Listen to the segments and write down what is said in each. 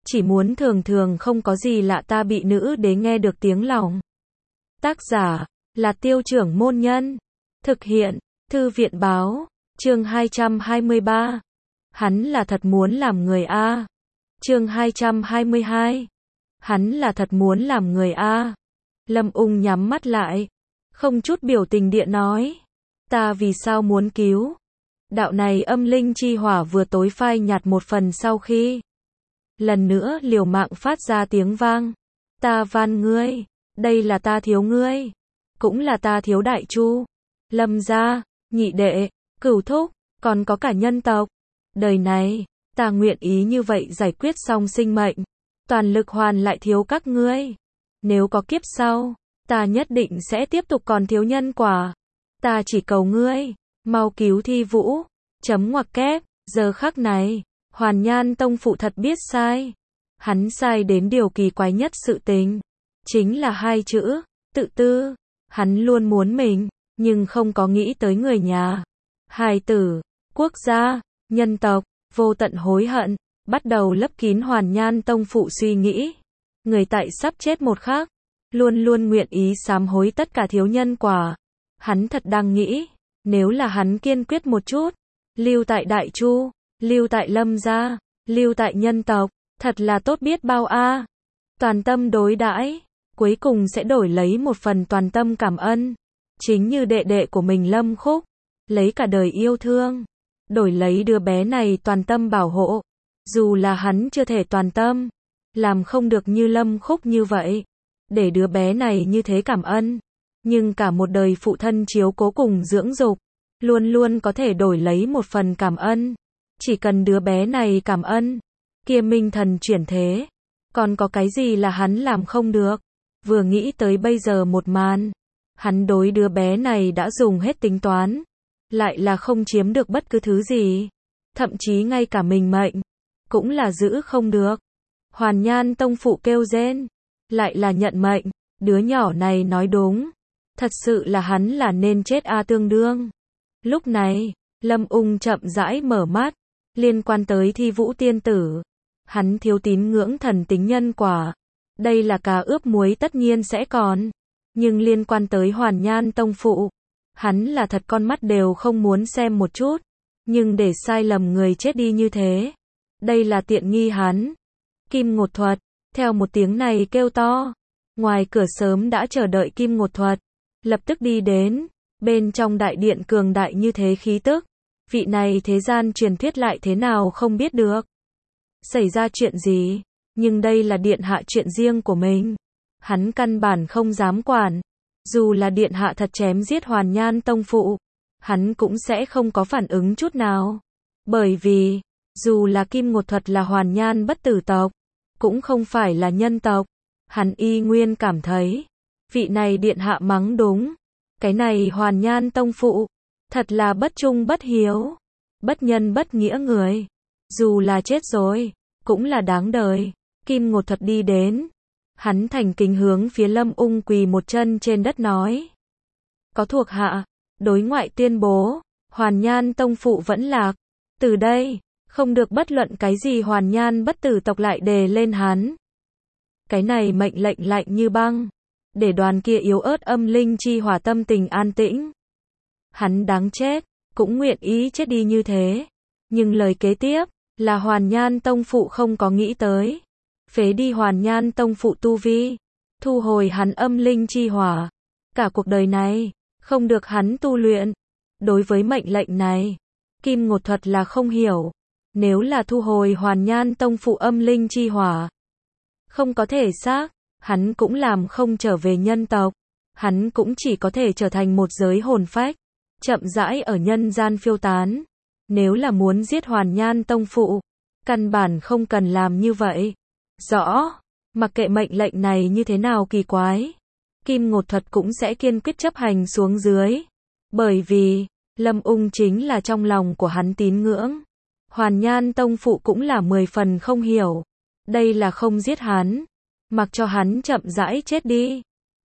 chỉ muốn thường thường không có gì lạ ta bị nữ đế nghe được tiếng lòng. Tác giả là Tiêu Trưởng Môn Nhân. Thực hiện Thư viện Báo. Chương 223. Hắn là thật muốn làm người a. Chương 222. Hắn là thật muốn làm người a. Lâm Ung nhắm mắt lại, không chút biểu tình địa nói, ta vì sao muốn cứu? Đạo này âm linh chi hỏa vừa tối phai nhạt một phần sau khi lần nữa liều mạng phát ra tiếng vang. Ta van ngươi, đây là ta thiếu ngươi, cũng là ta thiếu Đại Chu, Lâm gia, nhị đệ, Cửu thúc, còn có cả nhân tộc. Đời này, ta nguyện ý như vậy giải quyết xong sinh mệnh, toàn lực hoàn lại thiếu các ngươi. Nếu có kiếp sau, ta nhất định sẽ tiếp tục còn thiếu nhân quả. Ta chỉ cầu ngươi, mau cứu Thi Vũ. Chấm ngoặc kép, giờ khắc này, Hoàn Nhan tông phụ thật biết sai. Hắn sai đến điều kỳ quái nhất sự tình. Chính là hai chữ, tự tư. Hắn luôn muốn mình, nhưng không có nghĩ tới người nhà, hài tử, quốc gia, nhân tộc, vô tận hối hận, bắt đầu lấp kín Hoàn Nhan tông phụ suy nghĩ. Người tại sắp chết một khắc, luôn luôn nguyện ý sám hối tất cả thiếu nhân quả. Hắn thật đang nghĩ, nếu là hắn kiên quyết một chút, lưu tại Đại Chu, lưu tại Lâm gia, lưu tại nhân tộc, thật là tốt biết bao a. Toàn tâm đối đãi, cuối cùng sẽ đổi lấy một phần toàn tâm cảm ơn. Chính như đệ đệ của mình Lâm Khúc, lấy cả đời yêu thương, đổi lấy đứa bé này toàn tâm bảo hộ. Dù là hắn chưa thể toàn tâm, làm không được như Lâm Khúc như vậy, để đứa bé này như thế cảm ơn, nhưng cả một đời phụ thân chiếu cố cùng dưỡng dục, luôn luôn có thể đổi lấy một phần cảm ơn. Chỉ cần đứa bé này cảm ơn, kia minh thần chuyển thế, còn có cái gì là hắn làm không được. Vừa nghĩ tới bây giờ một màn, hắn đối đứa bé này đã dùng hết tính toán, lại là không chiếm được bất cứ thứ gì, thậm chí ngay cả mình mệnh cũng là giữ không được. Hoàn Nhan tông phụ kêu rên, lại là nhận mệnh, đứa nhỏ này nói đúng, thật sự là hắn là nên chết a tương đương. Lúc này, Lâm Ung chậm rãi mở mắt, liên quan tới Thi Vũ tiên tử, hắn thiếu tín ngưỡng thần tính nhân quả, đây là cá ướp muối tất nhiên sẽ còn, nhưng liên quan tới Hoàn Nhan tông phụ, hắn là thật con mắt đều không muốn xem một chút, nhưng để sai lầm người chết đi như thế, đây là tiện nghi hắn. Kim Ngột Thuật, theo một tiếng này kêu to, ngoài cửa sớm đã chờ đợi Kim Ngột Thuật, lập tức đi đến, bên trong đại điện cường đại như thế khí tức, vị này thế gian truyền thuyết lại thế nào không biết được. Xảy ra chuyện gì, nhưng đây là điện hạ chuyện riêng của mình, hắn căn bản không dám quản, dù là điện hạ thật chém giết Hoàn Nhan tông phụ, hắn cũng sẽ không có phản ứng chút nào, bởi vì, dù là Kim Ngột Thuật là Hoàn Nhan bất tử tộc, cũng không phải là nhân tộc, hắn y nguyên cảm thấy, vị này điện hạ mắng đúng, cái này Hoàn Nhan tông phụ, thật là bất trung bất hiếu, bất nhân bất nghĩa người, dù là chết rồi, cũng là đáng đời. Kim Ngột Thuật đi đến, hắn thành kính hướng phía Lâm Ung quỳ một chân trên đất nói, có thuộc hạ, đối ngoại tuyên bố, Hoàn Nhan tông phụ vẫn lạc, từ đây, không được bất luận cái gì Hoàn Nhan bất tử tộc lại đề lên hắn. Cái này mệnh lệnh lạnh như băng, để đoàn kia yếu ớt âm linh chi hỏa tâm tình an tĩnh. Hắn đáng chết, cũng nguyện ý chết đi như thế. Nhưng lời kế tiếp, là Hoàn Nhan tông phụ không có nghĩ tới. Phế đi Hoàn Nhan tông phụ tu vi, thu hồi hắn âm linh chi hỏa. Cả cuộc đời này, không được hắn tu luyện. Đối với mệnh lệnh này, Kim Ngột Thuật là không hiểu. Nếu là thu hồi Hoàn Nhan tông phụ âm linh chi hỏa, không có thể xác, hắn cũng làm không trở về nhân tộc, hắn cũng chỉ có thể trở thành một giới hồn phách, chậm rãi ở nhân gian phiêu tán. Nếu là muốn giết Hoàn Nhan tông phụ, căn bản không cần làm như vậy. Rõ, mặc kệ mệnh lệnh này như thế nào kỳ quái, Kim Ngột Thuật cũng sẽ kiên quyết chấp hành xuống dưới, bởi vì Lâm Ung chính là trong lòng của hắn tín ngưỡng. Hoàn Nhan tông phụ cũng là 10 phần không hiểu, đây là không giết hắn, mặc cho hắn chậm rãi chết đi.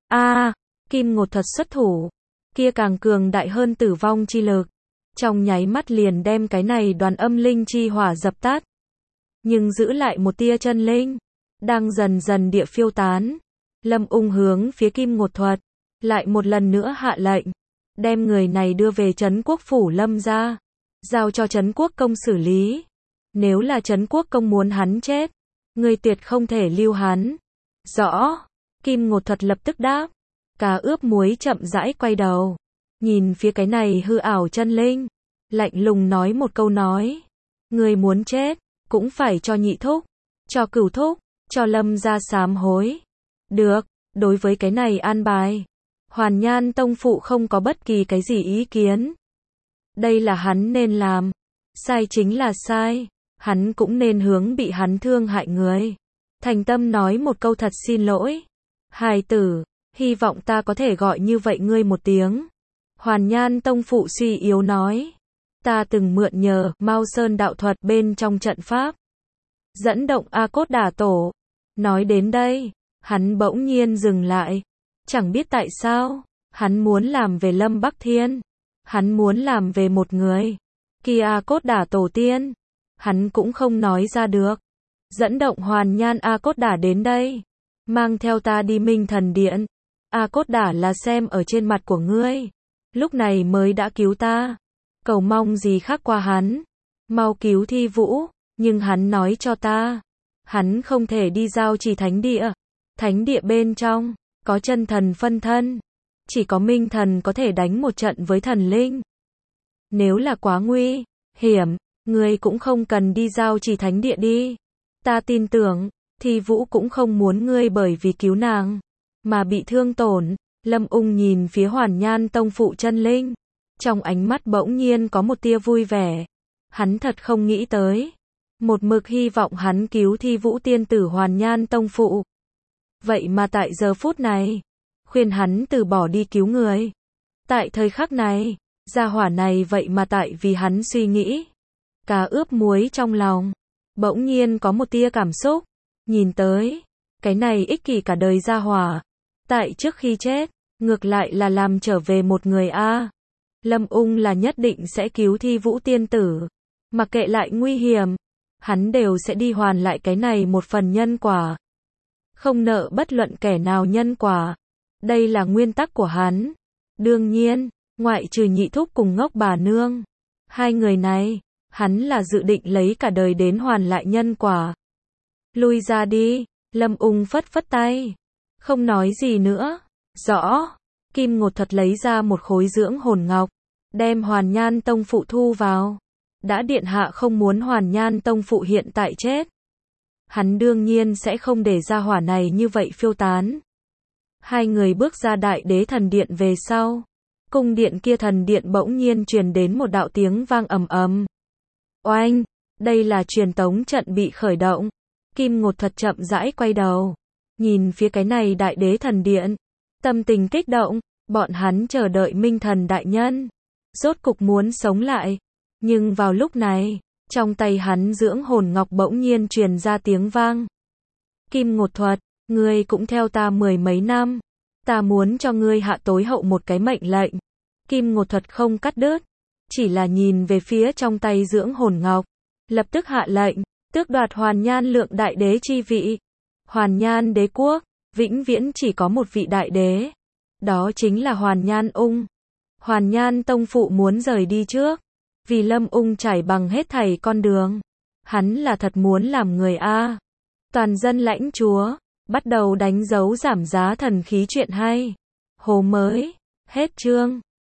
Kim Ngột Thuật xuất thủ, kia càng cường đại hơn tử vong chi lực, trong nháy mắt liền đem cái này đoàn âm linh chi hỏa dập tắt. nhưng giữ lại một tia chân linh, đang dần dần địa phiêu tán. Lâm Ung hướng phía Kim Ngột Thuật, lại một lần nữa hạ lệnh, đem người này đưa về Trấn Quốc phủ Lâm gia, giao cho Trấn Quốc công xử lý. Nếu là Trấn Quốc công muốn hắn chết, người tuyệt không thể lưu hắn. Rõ. Kim Ngột Thuật lập tức đáp. Cá ướp muối chậm rãi quay đầu, nhìn phía cái này hư ảo chân linh, lạnh lùng nói một câu nói. Người muốn chết, cũng phải cho nhị thúc, cho cửu thúc, cho Lâm gia sám hối. Được, đối với cái này an bài, Hoàn Nhan tông phụ không có bất kỳ cái gì ý kiến. Đây là hắn nên làm, sai chính là sai, hắn cũng nên hướng bị hắn thương hại người. Thành tâm nói một câu thật xin lỗi. Hài tử, hy vọng ta có thể gọi như vậy ngươi một tiếng. Hoàn Nhan tông phụ suy yếu nói. Ta từng mượn nhờ Mao Sơn đạo thuật bên trong trận pháp, dẫn động A Cốt Đả Tổ. Nói đến đây, hắn bỗng nhiên dừng lại. Chẳng biết tại sao, hắn muốn làm về Lâm Bắc Thiên. Hắn muốn làm về một người. Kia A Cốt Đả Tổ tiên. Hắn cũng không nói ra được. Dẫn động Hoàn Nhan A Cốt Đả đến đây. Mang theo ta đi Minh Thần Điện. A Cốt Đả là xem ở trên mặt của ngươi. Lúc này mới đã cứu ta. Cầu mong gì khác qua hắn. Mau cứu Thi Vũ. Nhưng hắn nói cho ta. Hắn không thể đi giao trì thánh địa. Thánh địa bên trong, có chân thần phân thân. Chỉ có minh thần có thể đánh một trận với thần linh. Nếu là quá nguy hiểm, ngươi cũng không cần đi giao trì thánh địa đi. Ta tin tưởng, Thi Vũ cũng không muốn ngươi bởi vì cứu nàng mà bị thương tổn. Lâm Ung nhìn phía Hoàn Nhan tông phụ chân linh, trong ánh mắt bỗng nhiên có một tia vui vẻ. Hắn thật không nghĩ tới, một mực hy vọng hắn cứu Thi Vũ tiên tử Hoàn Nhan tông phụ. Vậy mà tại giờ phút này, khuyên hắn từ bỏ đi cứu người. Tại thời khắc này, gia hỏa này vậy mà tại vì hắn suy nghĩ. Cá ướp muối trong lòng, bỗng nhiên có một tia cảm xúc. Nhìn tới, cái này ích kỷ cả đời gia hỏa. Tại trước khi chết, ngược lại là làm trở về một người a. Lâm Ung là nhất định sẽ cứu Thi Vũ tiên tử. Mặc kệ lại nguy hiểm, hắn đều sẽ đi hoàn lại cái này một phần nhân quả. Không nợ bất luận kẻ nào nhân quả. Đây là nguyên tắc của hắn. Đương nhiên, ngoại trừ nhị thúc cùng ngốc bà nương. Hai người này, hắn là dự định lấy cả đời đến hoàn lại nhân quả. Lui ra đi, Lâm Ung phất phất tay. Không nói gì nữa. Rõ. Kim Ngột Thuật lấy ra một khối dưỡng hồn ngọc, đem Hoàn Nhan tông phụ thu vào. Đã điện hạ không muốn Hoàn Nhan tông phụ hiện tại chết, hắn đương nhiên sẽ không để ra hỏa này như vậy phiêu tán. Hai người bước ra Đại Đế thần điện về sau, cung điện kia thần điện bỗng nhiên truyền đến một đạo tiếng vang ầm ầm. Oanh, đây là truyền tống trận bị khởi động. Kim Ngột Thuật chậm rãi quay đầu, nhìn phía cái này Đại Đế thần điện, tâm tình kích động. Bọn hắn chờ đợi Minh Thần đại nhân rốt cục muốn sống lại. Nhưng vào lúc này, trong tay hắn dưỡng hồn ngọc bỗng nhiên truyền ra tiếng vang. Kim Ngột Thuật, ngươi cũng theo ta mười mấy năm. Ta muốn cho ngươi hạ tối hậu một cái mệnh lệnh. Kim Ngột Thuật không cắt đứt, chỉ là nhìn về phía trong tay dưỡng hồn ngọc. Lập tức hạ lệnh, tước đoạt Hoàn Nhan lượng đại đế chi vị. Hoàn Nhan đế quốc, vĩnh viễn chỉ có một vị đại đế. Đó chính là Hoàn Nhan Ung. Hoàn Nhan tông phụ muốn rời đi trước. Vì Lâm Ung trải bằng hết thảy con đường. Hắn là thật muốn làm người a. Toàn dân lãnh chúa, bắt đầu đánh dấu giảm giá thần khí chuyện hay. Hồ mới, hết chương.